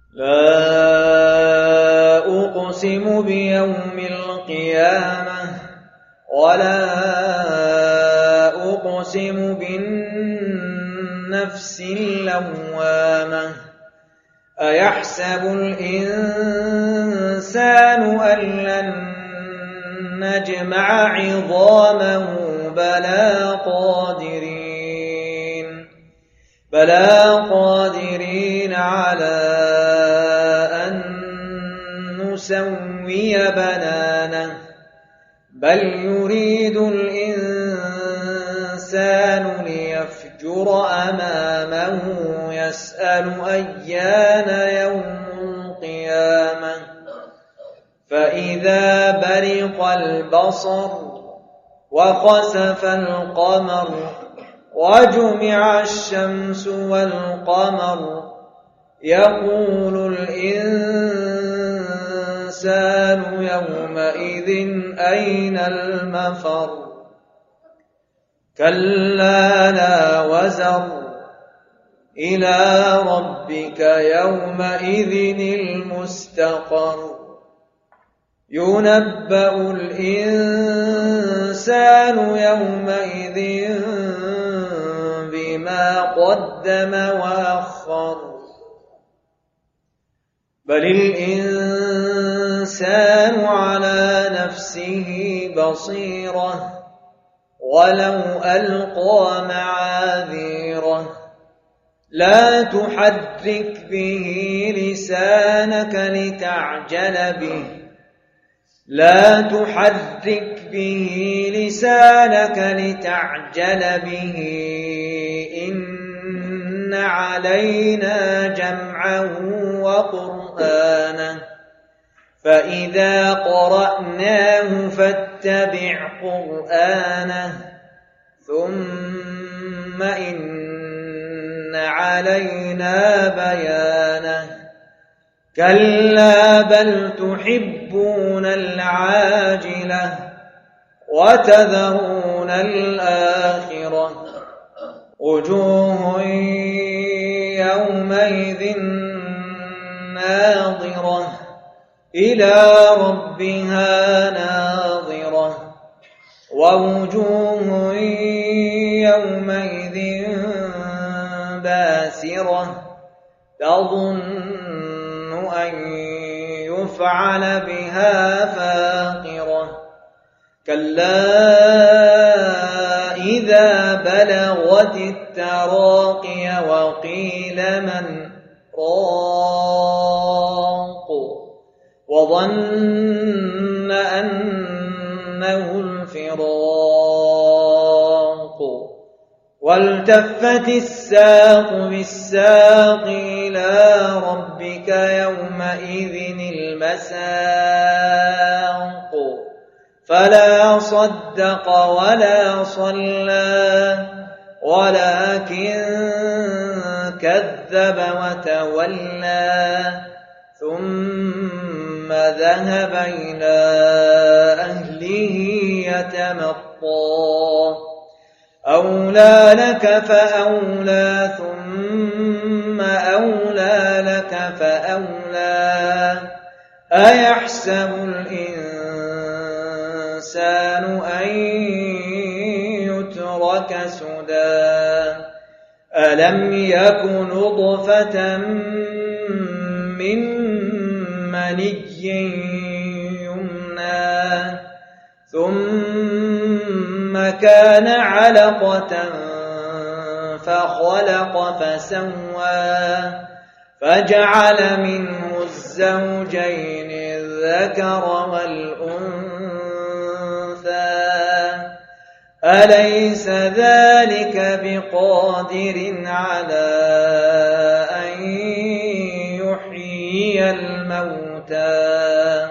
لا أقسم بيوم القيامة ولا أقسم بالنفس اللوامة أيحسب الإنسان أن لن نجمع عظامه بلى قادرين على أن نسوي بنانه بل يريد الإنسان ليفجر أمامه يسأل أيان يوم القيامة فإذا برق البصر وخسف القمر وجمع الشمس والقمر يقول الإنسان يومئذ أين المفر كلا لا وزر إلى ربك يومئذ المستقر ينبأ الإنسان يومئذ بما قدم وأخر بل الإنسان على نفسه بصيرة ولو ألقى معاذيره لا تحرك به لسانك لتعجل به إن علينا جمعه وقرآنه فإذا قرأناه فاتبع قرآنه ثم إن علينا بيانه كلا بل تحبون العاجلة وتذرون الآخرة وجوه يومئذ ناظرة إلى ربها ناظرة ووجوه يومئذ باسرة تظن أن يفعل بها فاقرة كلا إذا بلغت التراقي وقيل من راق وظن أنه الفراق والتفت الساق بالساق إلى ربك يومئذ المساق فلا صدق ولا صلى ولكن كذب وتولى ثم ذهب إلى أهله يتمطى أولى لك فأولى ثم أولى لك فأولى أيحسب الإنسان أن يترك سدى ألم يك نطفة من مني يمنى ثم كان علقة فخلق فسوى فجعل منه الزوجين الذكر والأنثى أليس ذلك بقادر على أن يحيي الموتى